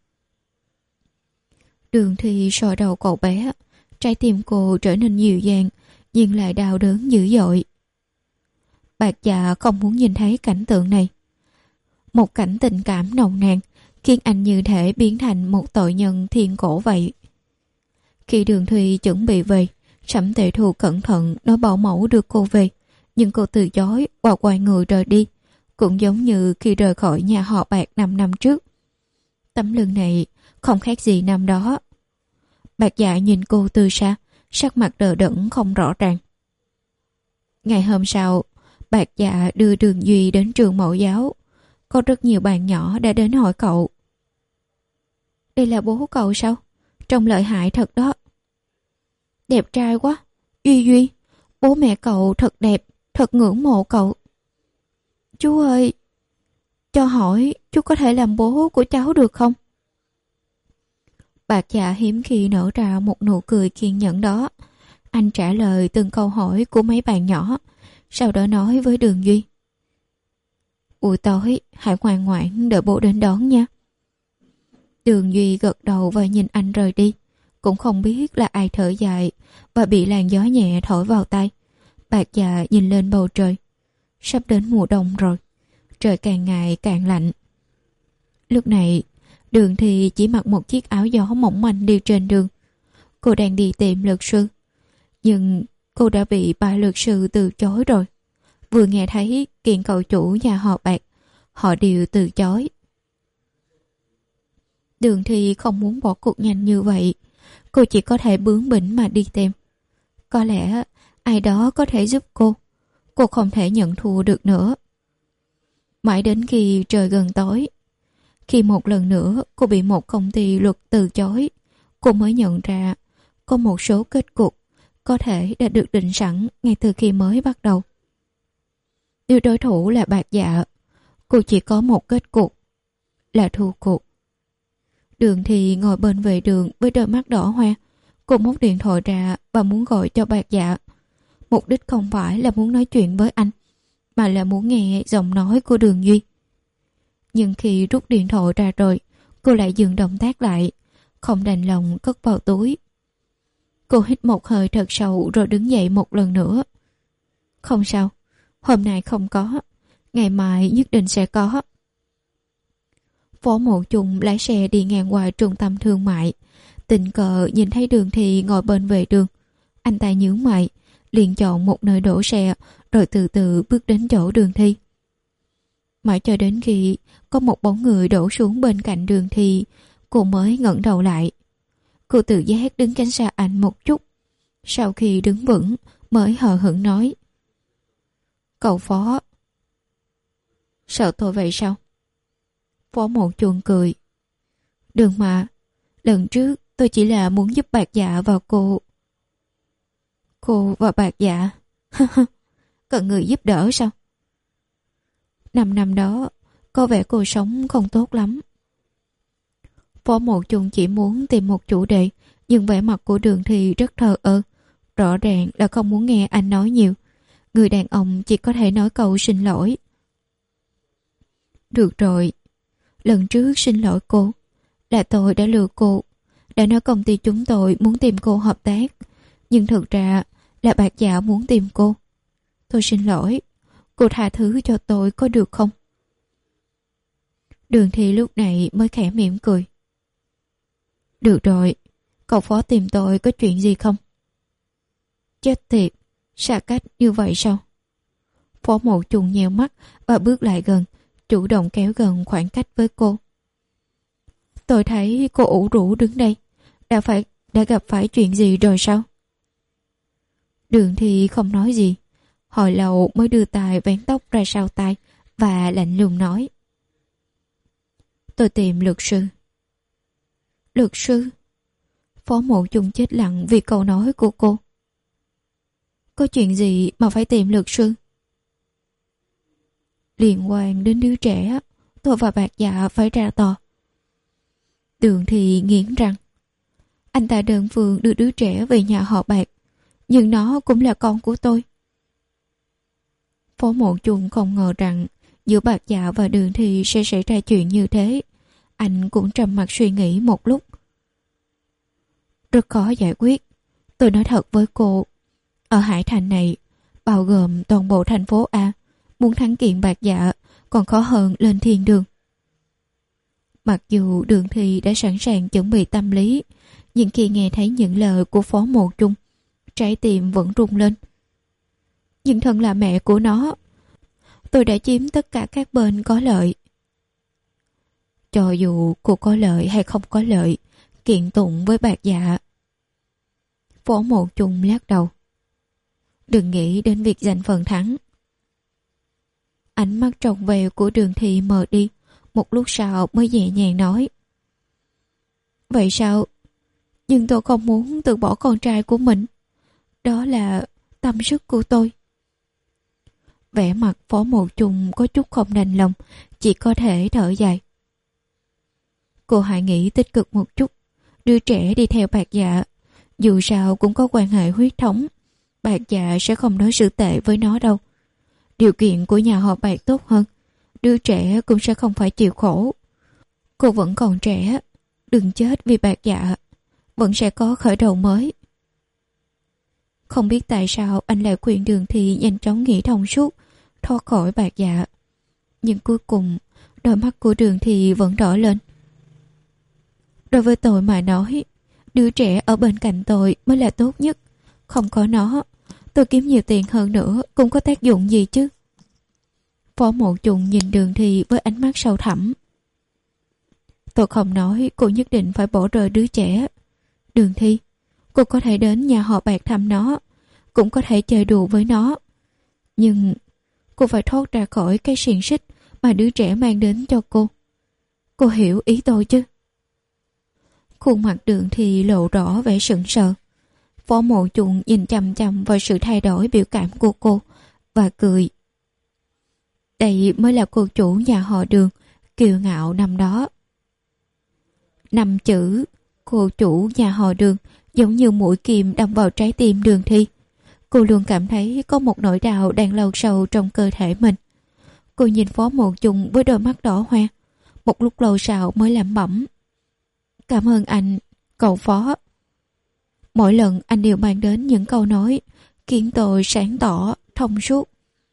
Đường Thi sờ đầu cậu bé, trái tim cô trở nên dịu dàng, nhưng lại đau đớn dữ dội. Bạc Dạ không muốn nhìn thấy cảnh tượng này. Một cảnh tình cảm nồng nàn khiến anh như thể biến thành một tội nhân thiên cổ vậy. Khi Đường Thi chuẩn bị về, Sẩm Tệ Thù cẩn thận nói bảo mẫu đưa cô về, nhưng cô từ chối và quay người rời đi, cũng giống như khi rời khỏi nhà họ Bạc năm năm trước. Tấm lưng này không khác gì năm đó. Bạc Dạ nhìn cô từ xa, sắc mặt đờ đẫn không rõ ràng. Ngày hôm sau, Bạc Dạ đưa Đường Duy đến trường mẫu giáo. Có rất nhiều bạn nhỏ đã đến hỏi cậu. Đây là bố cậu sao? Trông lợi hại thật đó. Đẹp trai quá. Duy Duy, bố mẹ cậu thật đẹp, thật ngưỡng mộ cậu. Chú ơi, cho hỏi chú có thể làm bố của cháu được không? Bạc Dạ hiếm khi nở ra một nụ cười kiên nhẫn đó. Anh trả lời từng câu hỏi của mấy bạn nhỏ, sau đó nói với Đường Duy. Buổi tối hãy ngoan ngoãn đợi bố đến đón nha. Đường Duy gật đầu và nhìn anh rời đi. Cũng không biết là ai thở dài và bị làn gió nhẹ thổi vào tay. Bạc Dạ nhìn lên bầu trời. Sắp đến mùa đông rồi. Trời càng ngày càng lạnh. Lúc này Đường Thi chỉ mặc một chiếc áo gió mỏng manh đi trên đường. Cô đang đi tìm luật sư, nhưng cô đã bị ba luật sư từ chối rồi. Vừa nghe thấy kiện cậu chủ nhà họ Bạc, họ đều từ chối. Đường Thi không muốn bỏ cuộc nhanh như vậy. Cô chỉ có thể bướng bỉnh mà đi tìm. Có lẽ ai đó có thể giúp cô. Cô không thể nhận thua được nữa. Mãi đến khi trời gần tối, khi một lần nữa cô bị một công ty luật từ chối, cô mới nhận ra có một số kết cục có thể đã được định sẵn ngay từ khi mới bắt đầu. Nếu đối thủ là Bạc Dạ, cô chỉ có một kết cục là thua cuộc. Đường Thi ngồi bên vệ đường với đôi mắt đỏ hoe. Cô móc điện thoại ra và muốn gọi cho Bạc Dạ. Mục đích không phải là muốn nói chuyện với anh, mà là muốn nghe giọng nói của Đường Duy. Nhưng khi rút điện thoại ra rồi, cô lại dừng động tác lại, không đành lòng cất vào túi. Cô hít một hơi thật sâu rồi đứng dậy một lần nữa. Không sao, hôm nay không có, ngày mai nhất định sẽ có. Phó Mộ Chung lái xe đi ngang qua trung tâm thương mại, tình cờ nhìn thấy Đường Thi ngồi bên vệ đường. Anh ta nhướng mày, liền chọn một nơi đổ xe, rồi từ từ bước đến chỗ Đường Thi. Mãi cho đến khi có một bóng người đổ xuống bên cạnh Đường Thi, cô mới ngẩng đầu lại. Cô tự giác đứng tránh xa anh một chút. Sau khi đứng vững, mới hờ hững nói: Cậu Phó. Sợ tôi vậy sao? Phó Mộ Chung cười: Đừng mà, lần trước tôi chỉ là muốn giúp Bạc Dạ và cô. Cô và Bạc Dạ? Cần người giúp đỡ sao? Năm năm đó, có vẻ cô sống không tốt lắm. Phó Mộ Chung chỉ muốn tìm một chủ đề, nhưng vẻ mặt của Đường Thi rất thờ ơ, rõ ràng là không muốn nghe anh nói nhiều. Người đàn ông chỉ có thể nói câu xin lỗi. Được rồi, lần trước xin lỗi cô, là tôi đã lừa cô, đã nói công ty chúng tôi muốn tìm cô hợp tác, nhưng thực ra là Bạc Dạ muốn tìm cô. Tôi xin lỗi, cô tha thứ cho tôi có được không? Đường Thi lúc này mới khẽ mỉm cười. Được rồi, cậu Phó tìm tôi có chuyện gì không? Chết tiệt, xa cách như vậy sao? Phó Mộ Chung nheo mắt và bước lại gần, chủ động kéo gần khoảng cách với cô. Tôi thấy cô ủ rũ đứng đây, đã phải đã gặp phải chuyện gì rồi sao? Đường Thi không nói gì, hồi lâu mới đưa tay vén tóc ra sau tai và lạnh lùng nói: Tôi tìm luật sư. Luật sư? Phó Mộ Chung chết lặng vì câu nói của cô. Có chuyện gì mà phải tìm luật sư? Liên quan đến đứa trẻ, tôi và Bạc Dạ phải ra tòa. Đường Thi nghiến răng. Anh ta đơn phương đưa đứa trẻ về nhà họ Bạc, nhưng nó cũng là con của tôi. Phó Mộ Chung không ngờ rằng giữa Bạc Dạ và Đường Thi sẽ xảy ra chuyện như thế. Anh cũng trầm mặc suy nghĩ một lúc. Rất khó giải quyết. Tôi nói thật với cô, ở Hải Thành này, bao gồm toàn bộ thành phố A, muốn thắng kiện Bạc Dạ còn khó hơn lên thiên đường. Mặc dù Đường Thi đã sẵn sàng chuẩn bị tâm lý, nhưng khi nghe thấy những lời của Phó Mộ Chung, trái tim vẫn rung lên. Nhưng thân là mẹ của nó, tôi đã chiếm tất cả các bên có lợi. Cho dù cô có lợi hay không có lợi, kiện tụng với Bạc Dạ. Phó Mộ Chung lắc đầu. Đừng nghĩ đến việc giành phần thắng. Ánh mắt trong veo của Đường Thi mờ đi, một lúc sau mới nhẹ nhàng nói: Vậy sao? Nhưng tôi không muốn từ bỏ con trai của mình. Đó là tâm sức của tôi. Vẻ mặt Phó Mộ Chung có chút không đành lòng, chỉ có thể thở dài. Cô hãy nghĩ tích cực một chút. Đứa trẻ đi theo Bạc Dạ, dù sao cũng có quan hệ huyết thống. Bạc Dạ sẽ không đối xử tệ với nó đâu. Điều kiện của nhà họ Bạc tốt hơn, đứa trẻ cũng sẽ không phải chịu khổ. Cô vẫn còn trẻ, đừng chết vì Bạc Dạ, vẫn sẽ có khởi đầu mới. Không biết tại sao anh lại khuyên Đường Thi nhanh chóng nghĩ thông suốt, thoát khỏi Bạc Dạ. Nhưng cuối cùng, đôi mắt của Đường Thi vẫn đỏ lên. Đối với tôi mà nói, đứa trẻ ở bên cạnh tôi mới là tốt nhất. Không có nó, tôi kiếm nhiều tiền hơn nữa cũng có tác dụng gì chứ? Phó Mộ Chung nhìn Đường Thi với ánh mắt sâu thẳm. Tôi không nói cô nhất định phải bỏ rơi đứa trẻ. Đường Thi, cô có thể đến nhà họ Bạc thăm nó, cũng có thể chơi đùa với nó. Nhưng cô phải thoát ra khỏi cái xiềng xích mà đứa trẻ mang đến cho cô. Cô hiểu ý tôi chứ? Khuôn mặt Đường Thi lộ rõ vẻ sững sờ. Phó Mộ Chung nhìn chằm chằm vào sự thay đổi biểu cảm của cô và cười. Đây mới là cô chủ nhà họ Đường kiêu ngạo năm đó. Năm chữ cô chủ nhà họ Đường giống như mũi kim đâm vào trái tim Đường Thi. Cô luôn cảm thấy có một nỗi đau đang lâu sâu trong cơ thể mình. Cô nhìn Phó Mộ Chung với đôi mắt đỏ hoe, một lúc lâu sau mới lẩm bẩm: Cảm ơn anh, cậu Phó. Mỗi lần anh đều mang đến những câu nói khiến tôi sáng tỏ thông suốt.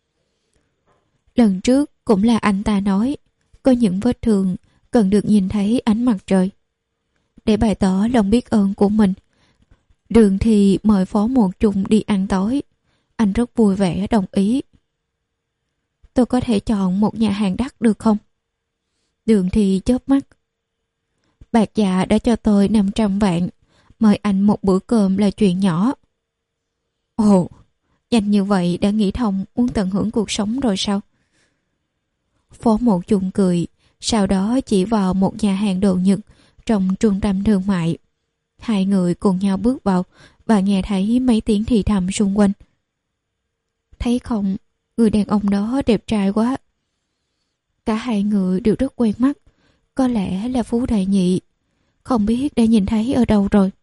Lần trước cũng là anh ta nói, có những vết thương cần được nhìn thấy ánh mặt trời. Để bày tỏ lòng biết ơn của mình, Đường thì mời Phó Một Trung đi ăn tối. Anh rất vui vẻ đồng ý. Tôi có thể chọn một nhà hàng đắt được không? Đường thì chớp mắt. Bạc Dạ đã cho tôi năm trăm vạn, mời anh một bữa cơm là chuyện nhỏ. Ồ, nhanh như vậy đã nghĩ thông muốn tận hưởng cuộc sống rồi sao? Phó Một Trung cười, sau đó chỉ vào một nhà hàng đồ Nhật trong trung tâm thương mại. Hai người cùng nhau bước vào và nghe thấy mấy tiếng thì thầm xung quanh. Thấy không, người đàn ông đó đẹp trai quá. Cả hai người đều rất quen mắt, có lẽ là Phú Đại Nhị. Không biết đã nhìn thấy ở đâu rồi.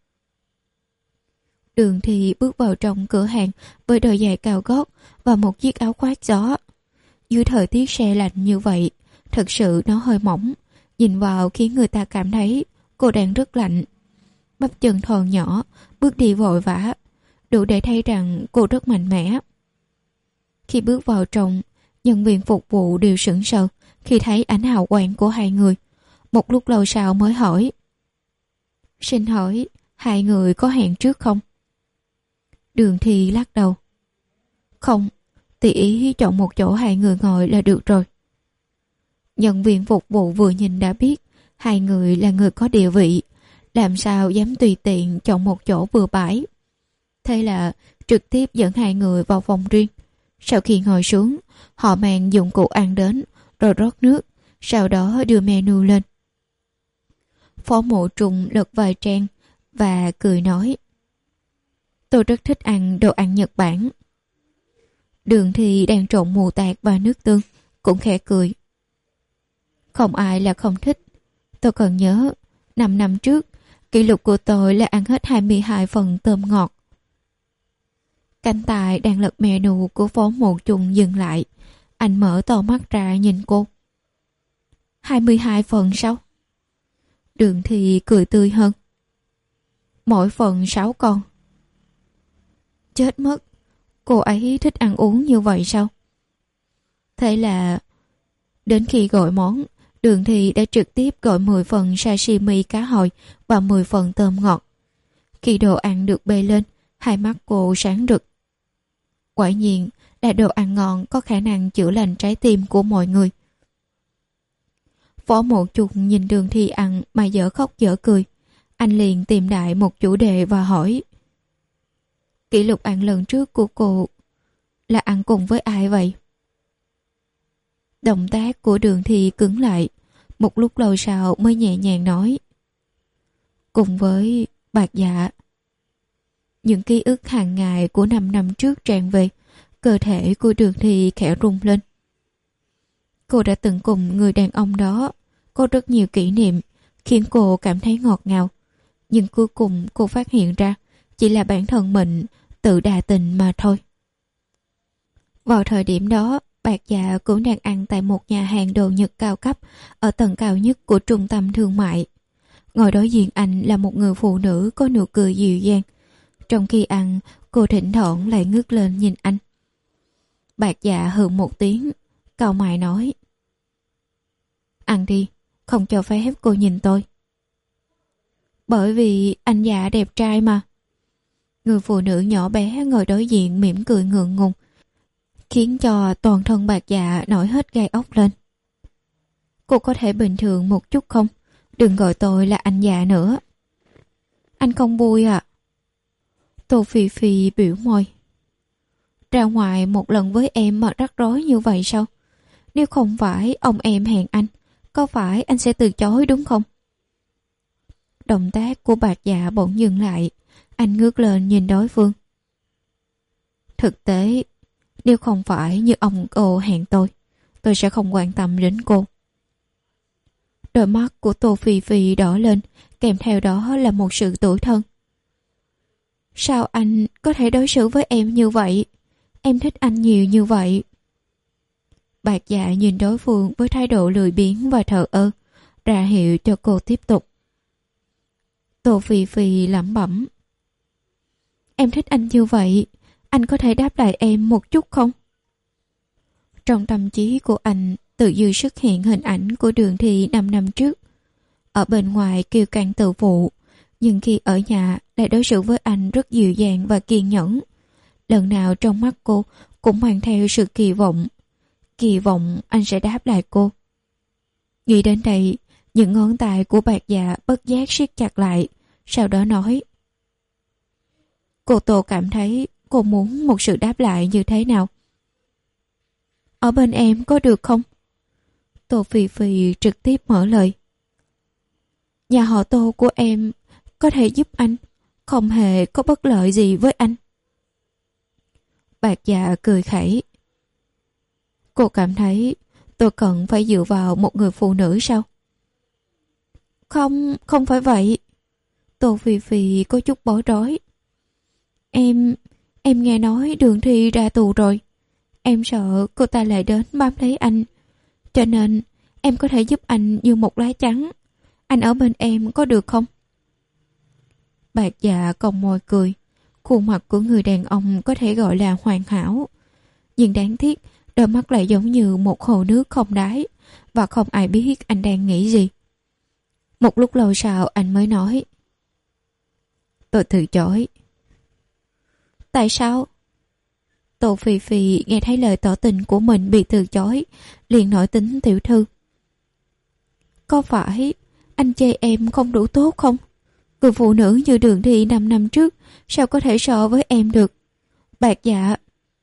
Đường thì bước vào trong cửa hàng với đôi giày cao gót và một chiếc áo khoác gió. Dưới thời tiết se lạnh như vậy, thật sự nó hơi mỏng, nhìn vào khiến người ta cảm thấy cô đang rất lạnh. Bắp chân thon nhỏ, bước đi vội vã, đủ để thấy rằng cô rất mạnh mẽ. Khi bước vào trong, nhân viên phục vụ đều sững sờ khi thấy ánh hào quang của hai người. Một lúc lâu sau mới hỏi. Xin hỏi, hai người có hẹn trước không? Đường thì lắc đầu. Không, tùy ý chọn một chỗ hai người ngồi là được rồi. Nhân viên phục vụ vừa nhìn đã biết hai người là người có địa vị, làm sao dám tùy tiện chọn một chỗ vừa bãi. Thế là trực tiếp dẫn hai người vào phòng riêng. Sau khi ngồi xuống, họ mang dụng cụ ăn đến, rồi rót nước, sau đó đưa menu lên. Phó Mộ Trung lật vài trang và cười nói. Tôi rất thích ăn đồ ăn Nhật Bản. Đường thì đang trộn mù tạt và nước tương, cũng khẽ cười. Không ai là không thích. Tôi còn nhớ, năm năm trước, kỷ lục của tôi là ăn hết hai mươi hai phần tôm ngọt. Cánh tài đang lật menu của Phó Một Trung dừng lại. Anh mở to mắt ra nhìn cô. hai mươi hai phần sao? Đường thì cười tươi hơn. Mỗi phần sáu con. Chết mất, cô ấy thích ăn uống như vậy sao? Thế là đến khi gọi món, Đường thì đã trực tiếp gọi mười phần sashimi cá hồi và mười phần tôm ngọt. Khi đồ ăn được bê lên, hai mắt cô sáng rực. Quả nhiên là đồ ăn ngon có khả năng chữa lành trái tim của mọi người. Phó Một Trung nhìn Đường Thi ăn mà dở khóc dở cười. Anh liền tìm đại một chủ đề và hỏi. Kỷ lục ăn lần trước của cô là ăn cùng với ai vậy? Động tác của Đường Thi cứng lại. Một lúc lâu sau mới nhẹ nhàng nói. Cùng với Bạc Dạ. Những ký ức hàng ngày của năm năm trước tràn về. Cơ thể của Đường Thi khẽ rung lên. Cô đã từng cùng người đàn ông đó có rất nhiều kỷ niệm khiến cô cảm thấy ngọt ngào. Nhưng cuối cùng cô phát hiện ra chỉ là bản thân mình tự đa tình mà thôi. Vào thời điểm đó, Bạc Dạ cũng đang ăn tại một nhà hàng đồ Nhật cao cấp ở tầng cao nhất của trung tâm thương mại. Ngồi đối diện anh là một người phụ nữ có nụ cười dịu dàng. Trong khi ăn, cô thỉnh thoảng lại ngước lên nhìn anh. Bạc Dạ hừ một tiếng, cau mày nói. Ăn đi, không cho phép cô nhìn tôi. Bởi vì anh Dạ đẹp trai mà. Người phụ nữ nhỏ bé ngồi đối diện mỉm cười ngượng ngùng, khiến cho toàn thân Bạc Dạ nổi hết gai ốc lên. Cô có thể bình thường một chút không? Đừng gọi tôi là anh Dạ nữa. Anh không vui à? Tô Phi Phi biểu môi. Ra ngoài một lần với em mà rắc rối như vậy sao? Nếu không phải ông em hẹn anh, có phải anh sẽ từ chối đúng không? Động tác của Bạc Dạ bỗng dừng lại. Anh ngước lên nhìn đối phương. Thực tế, nếu không phải như ông cô hẹn tôi, tôi sẽ không quan tâm đến cô. Đôi mắt của Tô Phi Phi đỏ lên, kèm theo đó là một sự tủi thân. Sao anh có thể đối xử với em như vậy? Em thích anh nhiều như vậy. Bạc Dạ nhìn đối phương với thái độ lười biếng và thờ ơ, ra hiệu cho cô tiếp tục. Tô Phi Phi lẩm bẩm. Em thích anh như vậy, anh có thể đáp lại em một chút không? Trong tâm trí của anh tự dưng xuất hiện hình ảnh của Đường Thi năm năm trước. Ở bên ngoài kiêu căng tự phụ, nhưng khi ở nhà lại đối xử với anh rất dịu dàng và kiên nhẫn. Lần nào trong mắt cô cũng mang theo sự kỳ vọng. Kỳ vọng anh sẽ đáp lại cô. Nghĩ đến đây, những ngón tay của Bạc Dạ bất giác siết chặt lại, sau đó nói: Cô Tô cảm thấy cô muốn một sự đáp lại như thế nào? Ở bên em có được không? Tô Phi Phi trực tiếp mở lời. Nhà họ Tô của em có thể giúp anh, không hề có bất lợi gì với anh. Bạc Dạ cười khẩy. Cô cảm thấy tôi cần phải dựa vào một người phụ nữ sao? Không, không phải vậy. Tô Phi Phi có chút bối rối. Em, em nghe nói Đường Thi ra tù rồi. Em sợ cô ta lại đến bám lấy anh. Cho nên em có thể giúp anh như một lá chắn. Anh ở bên em có được không? Bạc Dạ cong môi cười. Khuôn mặt của người đàn ông có thể gọi là hoàn hảo. Nhưng đáng tiếc, đôi mắt lại giống như một hồ nước không đáy, và không ai biết anh đang nghĩ gì. Một lúc lâu sau anh mới nói: Tôi từ chối. Tại sao? Tô Phi Phi nghe thấy lời tỏ tình của mình bị từ chối, liền nổi tính tiểu thư. Có phải anh chê em không đủ tốt không? Người phụ nữ như Đường Thi năm năm trước sao có thể so với em được? Bạc Dạ.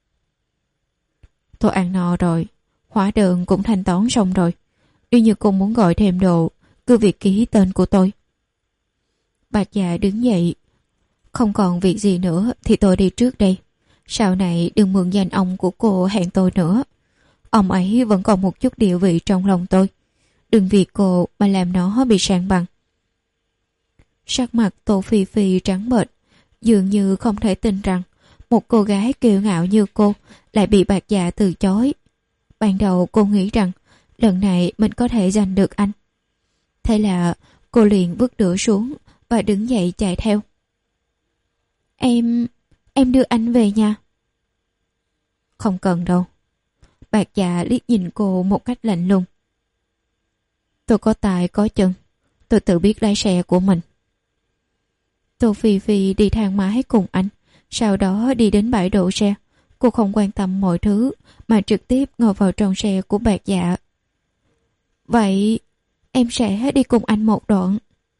Tôi ăn no rồi, hóa đơn cũng thanh toán xong rồi. Nếu như cô muốn gọi thêm đồ, cứ việc ký tên của tôi. Bạc Dạ đứng dậy. Không còn việc gì nữa thì tôi đi trước đây. Sau này đừng mượn danh ông của cô hẹn tôi nữa. Ông ấy vẫn còn một chút địa vị trong lòng tôi. Đừng vì cô mà làm nó bị san bằng. Sắc mặt Tô Phi Phi trắng bệch, dường như không thể tin rằng một cô gái kiêu ngạo như cô lại bị Bạc Dạ từ chối. Ban đầu cô nghĩ rằng lần này mình có thể giành được anh. Thế là cô liền vứt đũa xuống và đứng dậy chạy theo. Em... em đưa anh về nhà. Không cần đâu. Bạc Dạ liếc nhìn cô một cách lạnh lùng. Tôi có tài có chân, tôi tự biết lái xe của mình. Tô Phi Phi đi thang máy cùng anh, sau đó đi đến bãi đỗ xe. Cô không quan tâm mọi thứ mà trực tiếp ngồi vào trong xe của Bạc Dạ. Vậy em sẽ đi cùng anh một đoạn.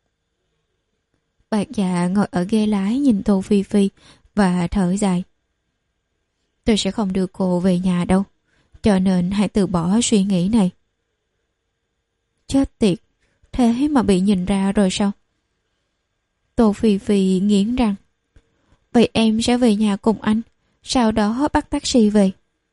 Bạc Dạ ngồi ở ghế lái nhìn Tô Phi Phi và thở dài. Tôi sẽ không đưa cô về nhà đâu, cho nên hãy từ bỏ suy nghĩ này. Chết tiệt, thế mà bị nhìn ra rồi sao? Tô Phi Phi nghiến răng. Vậy em sẽ về nhà cùng anh, sau đó bắt taxi về.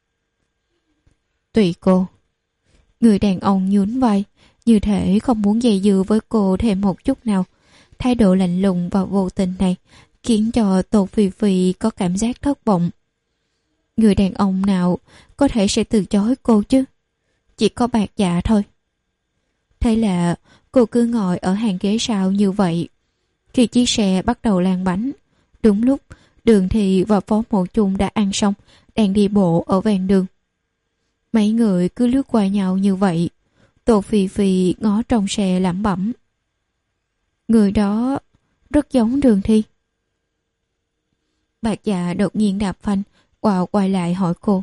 Tùy cô. Người đàn ông nhún vai, như thể không muốn dây dưa với cô thêm một chút nào. Thái độ lạnh lùng và vô tình này khiến cho Tô Phi Phi có cảm giác thất vọng. Người đàn ông nào có thể sẽ từ chối cô chứ? Chỉ có Bạc Dạ thôi. Thế là cô cứ ngồi ở hàng ghế sau như vậy. Khi chiếc xe bắt đầu lăn bánh, đúng lúc Đường Thi và Phó Mộ Chung đã ăn xong, đang đi bộ ở ven đường. Mấy người cứ lướt qua nhau như vậy. Tô Phi Phi ngó trong xe lẩm bẩm. Người đó rất giống Đường Thi. Bạc Dạ đột nhiên đạp phanh, quào quay lại hỏi cô.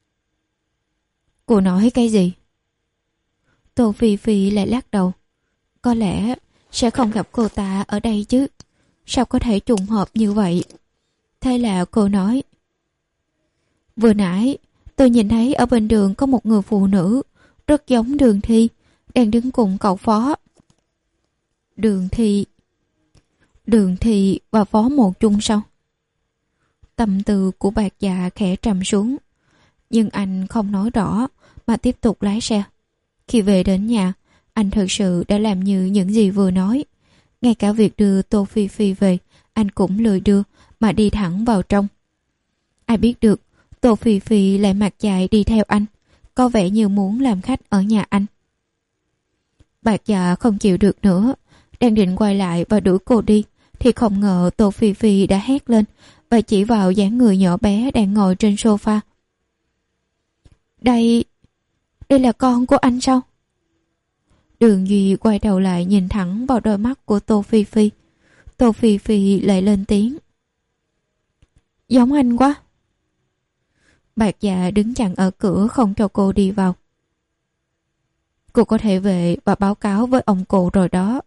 Cô nói cái gì? Tô Phi Phi lại lắc đầu. Có lẽ sẽ không gặp cô ta ở đây chứ. Sao có thể trùng hợp như vậy? Thế là cô nói. Vừa nãy tôi nhìn thấy ở bên đường có một người phụ nữ rất giống Đường Thi, đang đứng cùng cậu Phó. Đường Thi... Đường Thi và Phó Một Chung sao? Tâm tư của Bạc Dạ khẽ trầm xuống. Nhưng anh không nói rõ mà tiếp tục lái xe. Khi về đến nhà, anh thực sự đã làm như những gì vừa nói. Ngay cả việc đưa Tô Phi Phi về, anh cũng lười đưa mà đi thẳng vào trong. Ai biết được, Tô Phi Phi lại mặt dài đi theo anh, có vẻ như muốn làm khách ở nhà anh. Bạc Dạ không chịu được nữa, đang định quay lại và đuổi cô đi, thì không ngờ Tô Phi Phi đã hét lên và chỉ vào dáng người nhỏ bé đang ngồi trên sofa. Đây, đây là con của anh sao? Đường Duy quay đầu lại nhìn thẳng vào đôi mắt của Tô Phi Phi. Tô Phi Phi lại lên tiếng. Giống anh quá. Bạc Dạ đứng chặn ở cửa không cho cô đi vào. Cô có thể về và báo cáo với ông cụ rồi đó.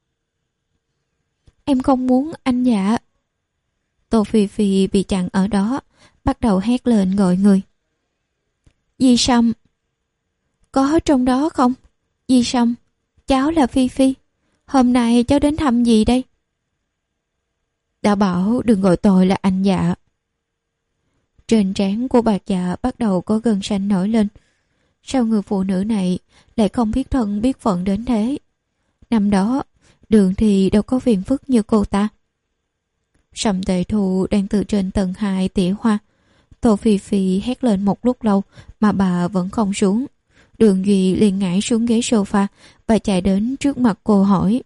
Em không muốn anh Dạ. Tô Phi Phi bị chặn ở đó, bắt đầu hét lên gọi người. Di Sâm. Có trong đó không? Di Sâm, cháu là Phi Phi. Hôm nay cháu đến thăm gì đây? Đã bảo đừng gọi tôi là anh Dạ. Trên trán của Bạc Dạ bắt đầu có gân xanh nổi lên. Sao người phụ nữ này lại không biết thân biết phận đến thế? Năm đó, Đường thì đâu có phiền phức như cô ta. Sầm Tệ Thu đang từ trên tầng hai tỉa hoa. Tô Phi Phi hét lên một lúc lâu mà bà vẫn không xuống. Đường Duy liền ngã xuống ghế sofa và chạy đến trước mặt cô hỏi.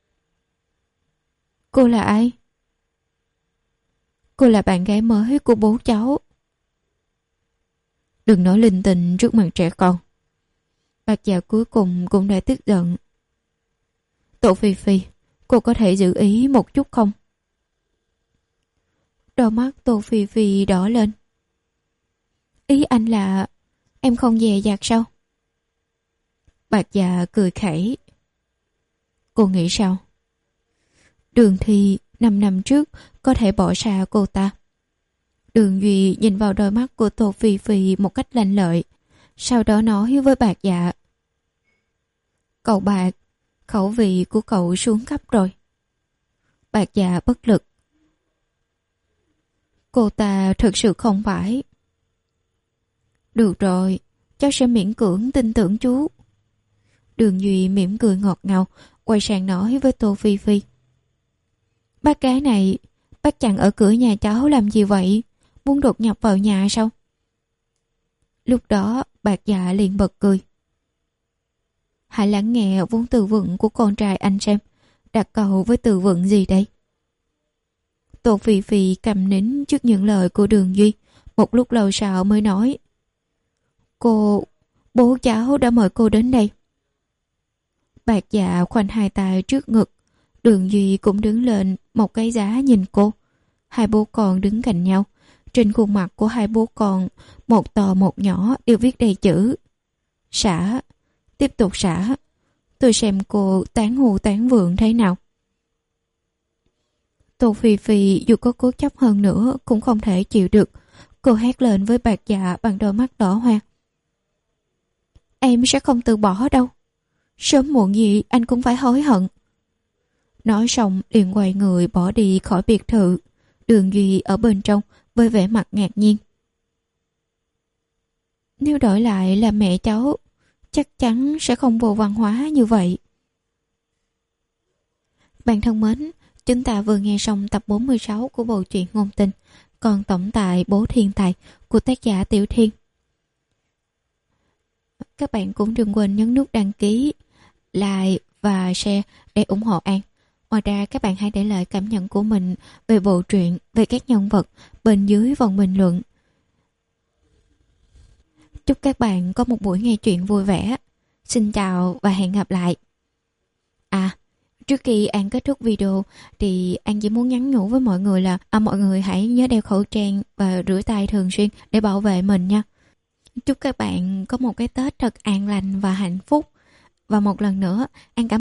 Cô là ai? Cô là bạn gái mới của bố cháu. Đừng nói linh tinh trước mặt trẻ con. Bạc Dạ cuối cùng cũng đã tức giận. Tô Phi Phi, cô có thể giữ ý một chút không? Đôi mắt Tô Phi Phi đỏ lên. Ý anh là em không dè dặt sao? Bạc Dạ cười khẩy. Cô nghĩ sao? Đường Thi năm năm trước có thể bỏ xa cô ta. Đường Duy nhìn vào đôi mắt của Tô Phi Phi một cách lanh lợi, sau đó nói với Bạc Dạ. Cậu Bạc, khẩu vị của cậu xuống cấp rồi. Bạc Dạ bất lực. Cô ta thực sự không phải. Được rồi, cháu sẽ miễn cưỡng tin tưởng chú. Đường Duy mỉm cười ngọt ngào, quay sang nói với Tô Phi Phi. Bác gái này, bác chặn ở cửa nhà cháu làm gì vậy? Muốn đột nhập vào nhà sao? Lúc đó Bạc Dạ liền bật cười. Hãy lắng nghe vốn từ vựng của con trai anh xem. Đặt câu với từ vựng gì đây? Tô Phi Phi cầm nín trước những lời của Đường Duy. Một lúc lâu sau mới nói. Cô, bố cháu đã mời cô đến đây. Bạc Dạ khoanh hai tay trước ngực. Đường Duy cũng đứng lên một cái giá nhìn cô. Hai bố con đứng cạnh nhau. Trên khuôn mặt của hai bố con, một to một nhỏ đều viết đầy chữ. Xả, tiếp tục xả. Tôi xem cô tán hù tán vượng thế nào. Tô Phi Phi dù có cố chấp hơn nữa cũng không thể chịu được. Cô hét lên với Bạc Dạ bằng đôi mắt đỏ hoe. Em sẽ không từ bỏ đâu. Sớm muộn gì anh cũng phải hối hận. Nói xong liền quay người bỏ đi khỏi biệt thự. Đường Duy ở bên trong với vẻ mặt ngạc nhiên. Nếu đổi lại là mẹ cháu, chắc chắn sẽ không vô văn hóa như vậy. Bạn thân mến, chúng ta vừa nghe xong tập bốn mươi sáu của bộ truyện ngôn tình Còn tổng tài bố thiên tài của tác giả Tiểu Thiên. Các bạn cũng đừng quên nhấn nút đăng ký, like và share để ủng hộ An. Ngoài ra các bạn hãy để lại cảm nhận của mình về bộ truyện, về các nhân vật bên dưới phần bình luận. Chúc các bạn có một buổi nghe truyện vui vẻ. Xin chào và hẹn gặp lại. À, trước khi An kết thúc video thì An chỉ muốn nhắn nhủ với mọi người là à, mọi người hãy nhớ đeo khẩu trang và rửa tay thường xuyên để bảo vệ mình nha. Chúc các bạn có một cái Tết thật an lành và hạnh phúc. Và một lần nữa, An cảm